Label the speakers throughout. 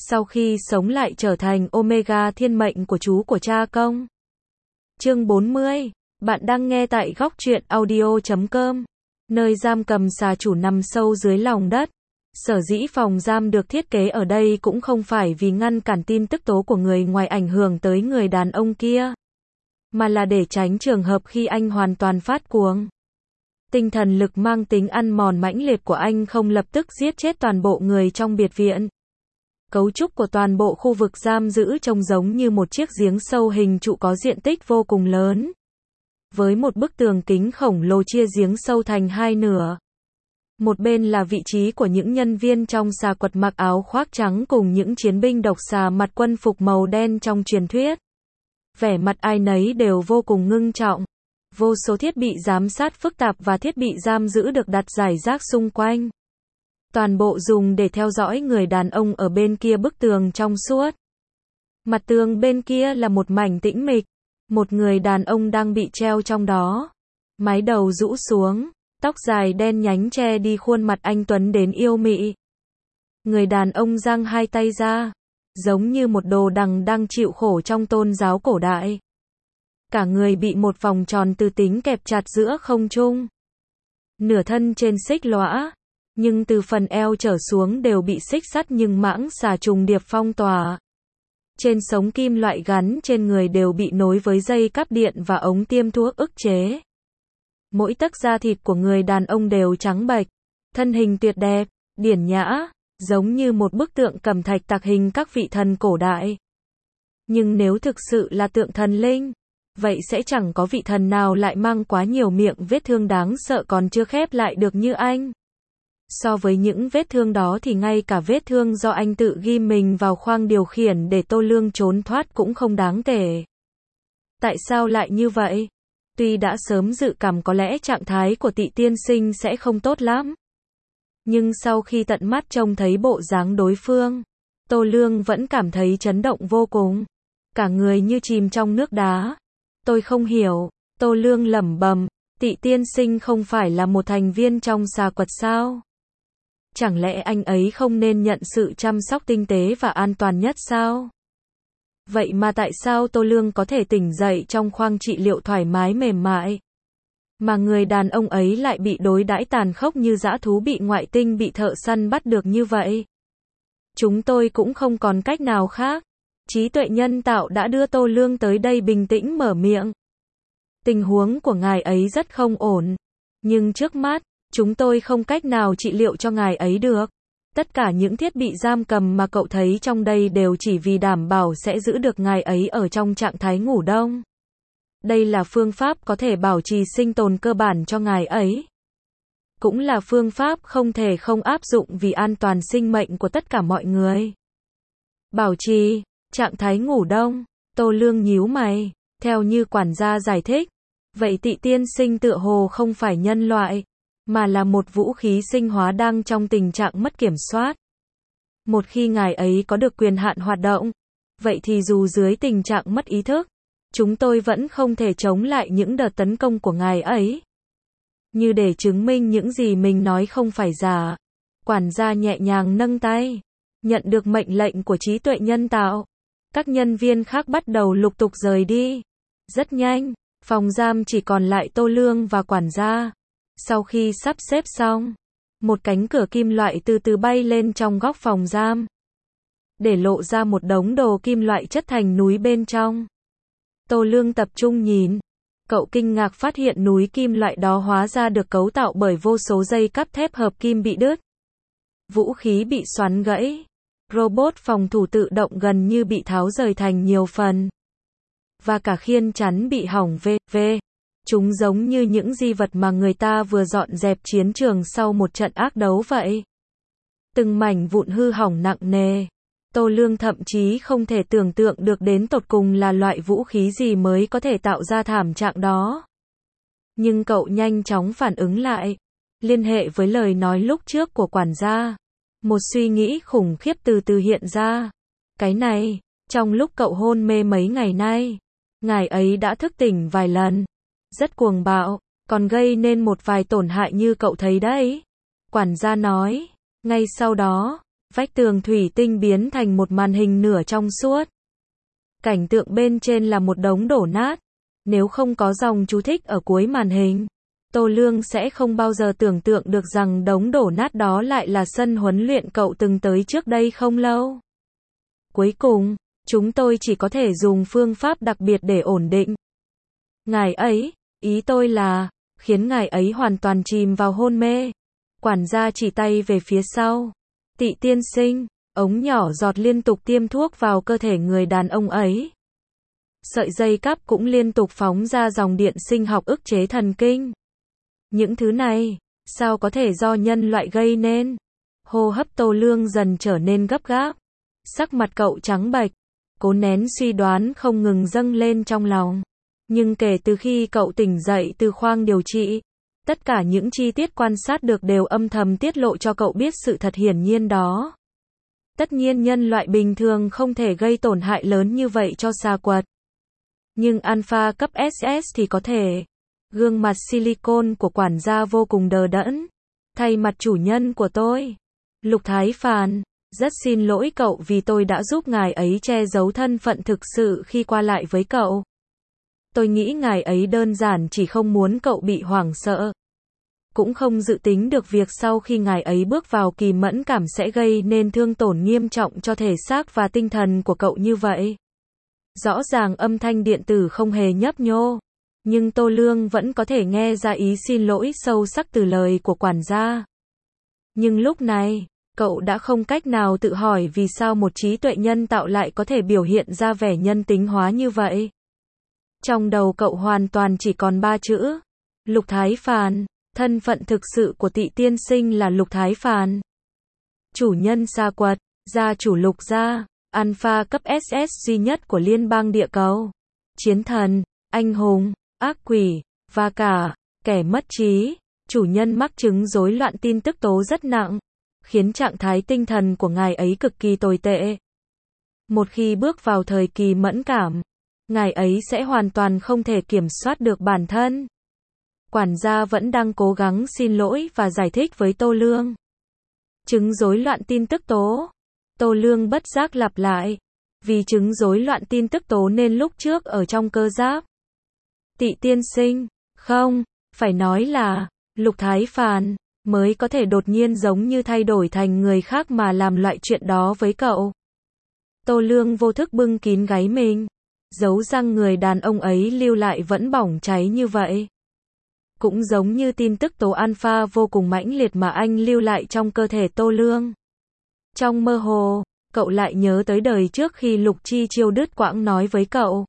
Speaker 1: sau khi sống lại trở thành Omega thiên mệnh của chú của cha công. Chương 40. Bạn đang nghe tại góc truyện audio.com. Nơi giam cầm xà chủ nằm sâu dưới lòng đất. Sở dĩ phòng giam được thiết kế ở đây cũng không phải vì ngăn cản tin tức tố của người ngoài ảnh hưởng tới người đàn ông kia, mà là để tránh trường hợp khi anh hoàn toàn phát cuồng. Tinh thần lực mang tính ăn mòn mãnh liệt của anh không lập tức giết chết toàn bộ người trong biệt viện. Cấu trúc của toàn bộ khu vực giam giữ trông giống như một chiếc giếng sâu hình trụ có diện tích vô cùng lớn, với một bức tường kính khổng lồ chia giếng sâu thành hai nửa. Một bên là vị trí của những nhân viên trong xà quật mặc áo khoác trắng cùng những chiến binh độc xà mặc quân phục màu đen trong truyền thuyết. Vẻ mặt ai nấy đều vô cùng ngưng trọng. Vô số thiết bị giám sát phức tạp và thiết bị giam giữ được đặt rải rác xung quanh. Toàn bộ dùng để theo dõi người đàn ông ở bên kia bức tường trong suốt. Mặt tường bên kia là một mảnh tĩnh mịch. Một người đàn ông đang bị treo trong đó. Mái đầu rũ xuống, tóc dài đen nhánh che đi khuôn mặt anh tuấn đến yêu mị. Người đàn ông giang hai tay ra, giống như một đồ đằng đang chịu khổ trong tôn giáo cổ đại. Cả người bị một vòng tròn từ tính kẹp chặt giữa không trung. Nửa thân trên xích lõa, nhưng từ phần eo trở xuống đều bị xích sắt nhưng mãng xà trùng điệp phong tỏa. Trên sống kim loại gắn trên người đều bị nối với dây cáp điện và ống tiêm thuốc ức chế. Mỗi tấc da thịt của người đàn ông đều trắng bệch, thân hình tuyệt đẹp, điển nhã, giống như một bức tượng cẩm thạch tạc hình các vị thần cổ đại. Nhưng nếu thực sự là tượng thần linh, vậy sẽ chẳng có vị thần nào lại mang quá nhiều miệng vết thương đáng sợ còn chưa khép lại được như anh. So với những vết thương đó thì ngay cả vết thương do anh tự ghim mình vào khoang điều khiển để Tô Lương trốn thoát cũng không đáng kể. Tại sao lại như vậy? Tuy đã sớm dự cảm có lẽ trạng thái của Tị tiên sinh sẽ không tốt lắm, nhưng sau khi tận mắt trông thấy bộ dáng đối phương, Tô Lương vẫn cảm thấy chấn động vô cùng. Cả người như chìm trong nước đá. Tôi không hiểu, Tô Lương lẩm bẩm, Tị tiên sinh không phải là một thành viên trong xà quật sao? Chẳng lẽ anh ấy không nên nhận sự chăm sóc tinh tế và an toàn nhất sao? Vậy mà tại sao Tô Lương có thể tỉnh dậy trong khoang trị liệu thoải mái mềm mại, mà người đàn ông ấy lại bị đối đãi tàn khốc như dã thú bị ngoại tinh bị thợ săn bắt được như vậy? Chúng tôi cũng không còn cách nào khác. Trí tuệ nhân tạo đã đưa Tô Lương tới đây bình tĩnh mở miệng. Tình huống của ngài ấy rất không ổn. Nhưng trước mắt, chúng tôi không cách nào trị liệu cho ngài ấy được. Tất cả những thiết bị giam cầm mà cậu thấy trong đây đều chỉ vì đảm bảo sẽ giữ được ngài ấy ở trong trạng thái ngủ đông. Đây là phương pháp có thể bảo trì sinh tồn cơ bản cho ngài ấy. Cũng là phương pháp không thể không áp dụng vì an toàn sinh mệnh của tất cả mọi người. Bảo trì trạng thái ngủ đông. Tô Lương nhíu mày. Theo như quản gia giải thích, vậy Tị tiên sinh tựa hồ không phải nhân loại, mà là một vũ khí sinh hóa đang trong tình trạng mất kiểm soát. Một khi ngài ấy có được quyền hạn hoạt động, vậy thì dù dưới tình trạng mất ý thức, chúng tôi vẫn không thể chống lại những đợt tấn công của ngài ấy. Như để chứng minh những gì mình nói không phải giả, quản gia nhẹ nhàng nâng tay. Nhận được mệnh lệnh của trí tuệ nhân tạo, các nhân viên khác bắt đầu lục tục rời đi. Rất nhanh, phòng giam chỉ còn lại Tô Lương và quản gia. Sau khi sắp xếp xong, một cánh cửa kim loại từ từ bay lên trong góc phòng giam, để lộ ra một đống đồ kim loại chất thành núi bên trong. Tô Lương tập trung nhìn. Cậu kinh ngạc phát hiện núi kim loại đó hóa ra được cấu tạo bởi vô số dây cáp thép hợp kim bị đứt. Vũ khí bị xoắn gãy. Robot phòng thủ tự động gần như bị tháo rời thành nhiều phần. Và cả khiên chắn bị hỏng v.v. Chúng giống như những di vật mà người ta vừa dọn dẹp chiến trường sau một trận ác đấu vậy. Từng mảnh vụn hư hỏng nặng nề. Tô Lương thậm chí không thể tưởng tượng được đến tột cùng là loại vũ khí gì mới có thể tạo ra thảm trạng đó. Nhưng cậu nhanh chóng phản ứng lại. Liên hệ với lời nói lúc trước của quản gia. Một suy nghĩ khủng khiếp từ từ hiện ra. Cái này, trong lúc cậu hôn mê mấy ngày nay, ngài ấy đã thức tỉnh vài lần. Rất cuồng bạo, còn gây nên một vài tổn hại như cậu thấy đấy. Quản gia nói. Ngay sau đó, Vách tường thủy tinh biến thành một màn hình nửa trong suốt. Cảnh tượng bên trên là một đống đổ nát. Nếu không có dòng chú thích ở cuối màn hình, Tô Lương sẽ không bao giờ tưởng tượng được rằng đống đổ nát đó lại là sân huấn luyện cậu từng tới trước đây không lâu. Cuối cùng, chúng tôi chỉ có thể dùng phương pháp đặc biệt để ổn định ngài ấy, ý tôi là, khiến ngài ấy hoàn toàn chìm vào hôn mê. Quản gia chỉ tay về phía sau. Tị tiên sinh, ống nhỏ giọt liên tục tiêm thuốc vào cơ thể người đàn ông ấy. Sợi dây cáp cũng liên tục phóng ra dòng điện sinh học ức chế thần kinh. Những thứ này, sao có thể do nhân loại gây nên? Hô hấp Tô Lương dần trở nên gấp gáp. Sắc mặt cậu trắng bệch, cố nén suy đoán không ngừng dâng lên trong lòng. Nhưng kể từ khi cậu tỉnh dậy từ khoang điều trị, tất cả những chi tiết quan sát được đều âm thầm tiết lộ cho cậu biết sự thật hiển nhiên đó. Tất nhiên nhân loại bình thường không thể gây tổn hại lớn như vậy cho xà quật. Nhưng alpha cấp SS thì có thể. Gương mặt silicon của quản gia vô cùng đờ đẫn. Thay mặt chủ nhân của tôi, Lục Thái Phàn, rất xin lỗi cậu vì tôi đã giúp ngài ấy che giấu thân phận thực sự khi qua lại với cậu. Tôi nghĩ ngài ấy đơn giản chỉ không muốn cậu bị hoảng sợ. Cũng không dự tính được việc sau khi ngài ấy bước vào kỳ mẫn cảm sẽ gây nên thương tổn nghiêm trọng cho thể xác và tinh thần của cậu như vậy. Rõ ràng âm thanh điện tử không hề nhấp nhô, nhưng Tô Lương vẫn có thể nghe ra ý xin lỗi sâu sắc từ lời của quản gia. Nhưng lúc này, cậu đã không cách nào tự hỏi vì sao một trí tuệ nhân tạo lại có thể biểu hiện ra vẻ nhân tính hóa như vậy. Trong đầu cậu hoàn toàn chỉ còn 3 chữ. Lục Thái Phàn. Thân phận thực sự của Tị tiên sinh là Lục Thái Phàn. Chủ nhân Sa Quật, gia chủ Lục gia, alpha cấp SS duy nhất của liên bang địa cầu. Chiến thần, anh hùng, ác quỷ, và cả kẻ mất trí. Chủ nhân mắc chứng rối loạn tin tức tố rất nặng, khiến trạng thái tinh thần của ngài ấy cực kỳ tồi tệ. Một khi bước vào thời kỳ mẫn cảm, ngài ấy sẽ hoàn toàn không thể kiểm soát được bản thân. Quản gia vẫn đang cố gắng xin lỗi và giải thích với Tô Lương. Chứng rối loạn tin tức tố. Tô Lương bất giác lặp lại. Vì chứng rối loạn tin tức tố nên lúc trước ở trong cơ giáp. Tị tiên sinh, không, phải nói là, Lục Thái Phàn, mới có thể đột nhiên giống như thay đổi thành người khác mà làm loại chuyện đó với cậu. Tô Lương vô thức bưng kín gáy mình. Dấu răng người đàn ông ấy lưu lại vẫn bỏng cháy như vậy. Cũng giống như tin tức tố alpha vô cùng mãnh liệt mà anh lưu lại trong cơ thể Tô Lương. Trong mơ hồ, cậu lại nhớ tới đời trước khi Lục Chi Chiêu đứt quãng nói với cậu.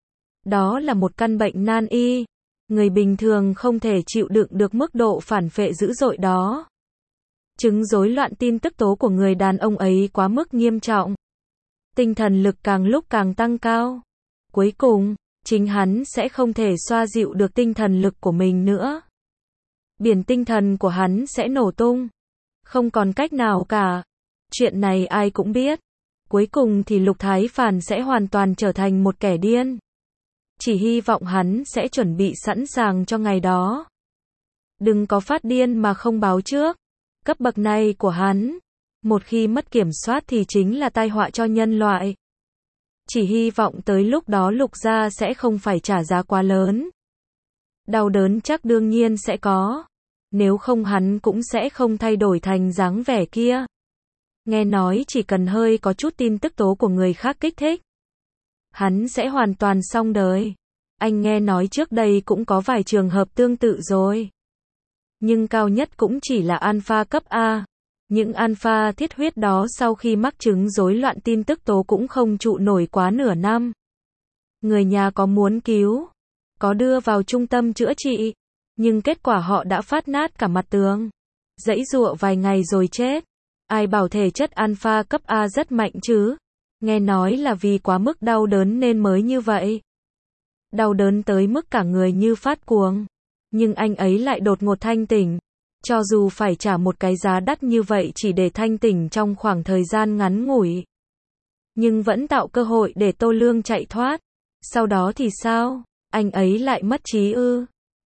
Speaker 1: Đó là một căn bệnh nan y. Người bình thường không thể chịu đựng được mức độ phản phệ dữ dội đó. Chứng rối loạn tin tức tố của người đàn ông ấy quá mức nghiêm trọng. Tinh thần lực càng lúc càng tăng cao. Cuối cùng, chính hắn sẽ không thể xoa dịu được tinh thần lực của mình nữa. Biển tinh thần của hắn sẽ nổ tung. Không còn cách nào cả. Chuyện này ai cũng biết. Cuối cùng thì Lục Thái Phàn sẽ hoàn toàn trở thành một kẻ điên. Chỉ hy vọng hắn sẽ chuẩn bị sẵn sàng cho ngày đó. Đừng có phát điên mà không báo trước. Cấp bậc này của hắn, một khi mất kiểm soát thì chính là tai họa cho nhân loại. Chỉ hy vọng tới lúc đó Lục gia sẽ không phải trả giá quá lớn. Đau đớn chắc đương nhiên sẽ có. Nếu không hắn cũng sẽ không thay đổi thành dáng vẻ kia. Nghe nói chỉ cần hơi có chút tin tức tố của người khác kích thích, hắn sẽ hoàn toàn xong đời. Anh nghe nói trước đây cũng có vài trường hợp tương tự rồi. Nhưng cao nhất cũng chỉ là alpha cấp A. Những alpha thiết huyết đó sau khi mắc chứng rối loạn tin tức tố cũng không trụ nổi quá nửa năm. Người nhà có muốn cứu, có đưa vào trung tâm chữa trị, nhưng kết quả họ đã phát nát cả mặt tường. Giãy giụa vài ngày rồi chết. Ai bảo thể chất alpha cấp A rất mạnh chứ? Nghe nói là vì quá mức đau đớn nên mới như vậy. Đau đớn tới mức cả người như phát cuồng. Nhưng anh ấy lại đột ngột thanh tỉnh. Cho dù phải trả một cái giá đắt như vậy chỉ để thanh tỉnh trong khoảng thời gian ngắn ngủi, nhưng vẫn tạo cơ hội để Tô Lương chạy thoát. Sau đó thì sao? Anh ấy lại mất trí ư?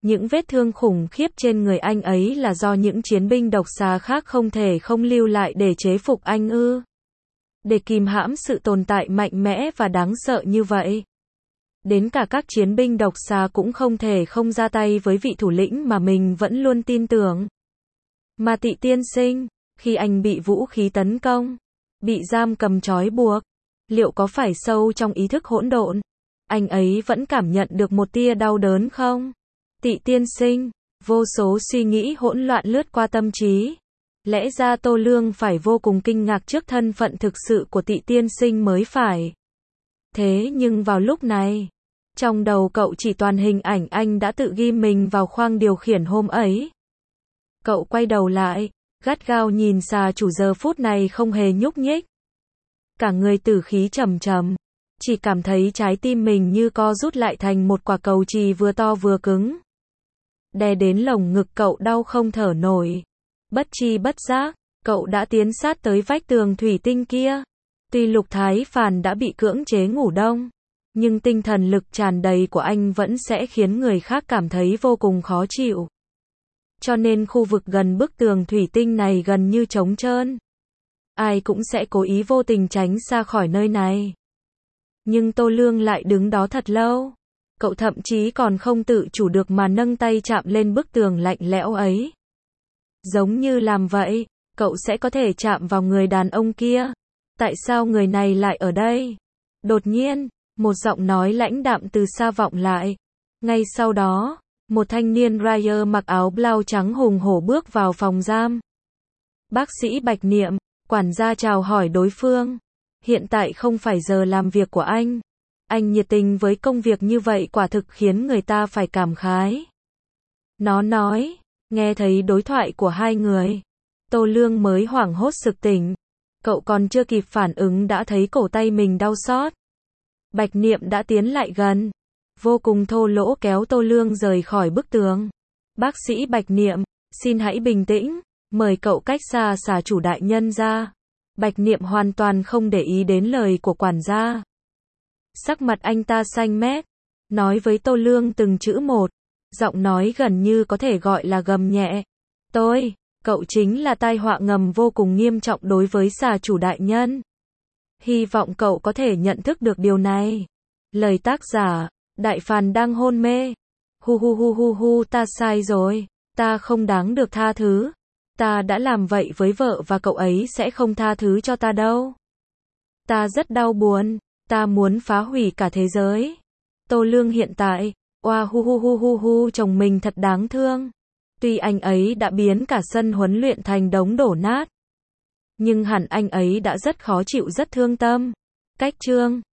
Speaker 1: Những vết thương khủng khiếp trên người anh ấy là do những chiến binh độc xà khác không thể không lưu lại để chế phục anh ư? Để kìm hãm sự tồn tại mạnh mẽ và đáng sợ như vậy. Đến cả các chiến binh độc xà cũng không thể không ra tay với vị thủ lĩnh mà mình vẫn luôn tin tưởng. Mà Tị tiên sinh, khi anh bị vũ khí tấn công, bị giam cầm trói buộc, liệu có phải sâu trong ý thức hỗn độn, anh ấy vẫn cảm nhận được một tia đau đớn không? Tị tiên sinh, vô số suy nghĩ hỗn loạn lướt qua tâm trí. Lẽ ra Tô Lương phải vô cùng kinh ngạc trước thân phận thực sự của Tị tiên sinh mới phải. Thế nhưng vào lúc này, trong đầu cậu chỉ toàn hình ảnh anh đã tự ghim mình vào khoang điều khiển hôm ấy. Cậu quay đầu lại, gắt gao nhìn xà chủ giờ phút này không hề nhúc nhích. Cả người tử khí trầm trầm, chỉ cảm thấy trái tim mình như co rút lại thành một quả cầu chì vừa to vừa cứng. Đè đến lồng ngực cậu đau không thở nổi. Bất tri bất giác, cậu đã tiến sát tới vách tường thủy tinh kia. Tuy Lục Thái Phàn đã bị cưỡng chế ngủ đông, nhưng tinh thần lực tràn đầy của anh vẫn sẽ khiến người khác cảm thấy vô cùng khó chịu. Cho nên khu vực gần bức tường thủy tinh này gần như trống trơn. Ai cũng sẽ cố ý vô tình tránh xa khỏi nơi này. Nhưng Tô Lương lại đứng đó thật lâu. Cậu thậm chí còn không tự chủ được mà nâng tay chạm lên bức tường lạnh lẽo ấy. Giống như làm vậy, cậu sẽ có thể chạm vào người đàn ông kia. Tại sao người này lại ở đây? Đột nhiên, một giọng nói lãnh đạm từ xa vọng lại. Ngay sau đó, một thanh niên rider mặc áo blau trắng hùng hổ bước vào phòng giam. Bác sĩ Bạch Niệm, quản gia chào hỏi đối phương. Hiện tại không phải giờ làm việc của anh. Anh nhiệt tình với công việc như vậy quả thực khiến người ta phải cảm khái. Nó nói, nghe thấy đối thoại của hai người. Tô Lương mới hoảng hốt sực tỉnh. Cậu còn chưa kịp phản ứng đã thấy cổ tay mình đau xót. Bạch Niệm đã tiến lại gần, vô cùng thô lỗ kéo Tô Lương rời khỏi bức tường. Bác sĩ Bạch Niệm, xin hãy bình tĩnh, mời cậu cách xa xà chủ đại nhân ra. Bạch Niệm hoàn toàn không để ý đến lời của quản gia. Sắc mặt anh ta xanh mét, nói với Tô Lương từng chữ một, giọng nói gần như có thể gọi là gầm nhẹ. Cậu chính là tai họa ngầm vô cùng nghiêm trọng đối với xà chủ đại nhân. Hy vọng cậu có thể nhận thức được điều này. Lời tác giả, Đại Phàn đang hôn mê. Ta sai rồi, ta không đáng được tha thứ. Ta đã làm vậy với vợ và cậu ấy sẽ không tha thứ cho ta đâu. Ta rất đau buồn, ta muốn phá hủy cả thế giới. Tô Lương hiện tại, chồng mình thật đáng thương. Tuy anh ấy đã biến cả sân huấn luyện thành đống đổ nát, nhưng hẳn anh ấy đã rất khó chịu rất thương tâm. Cách chương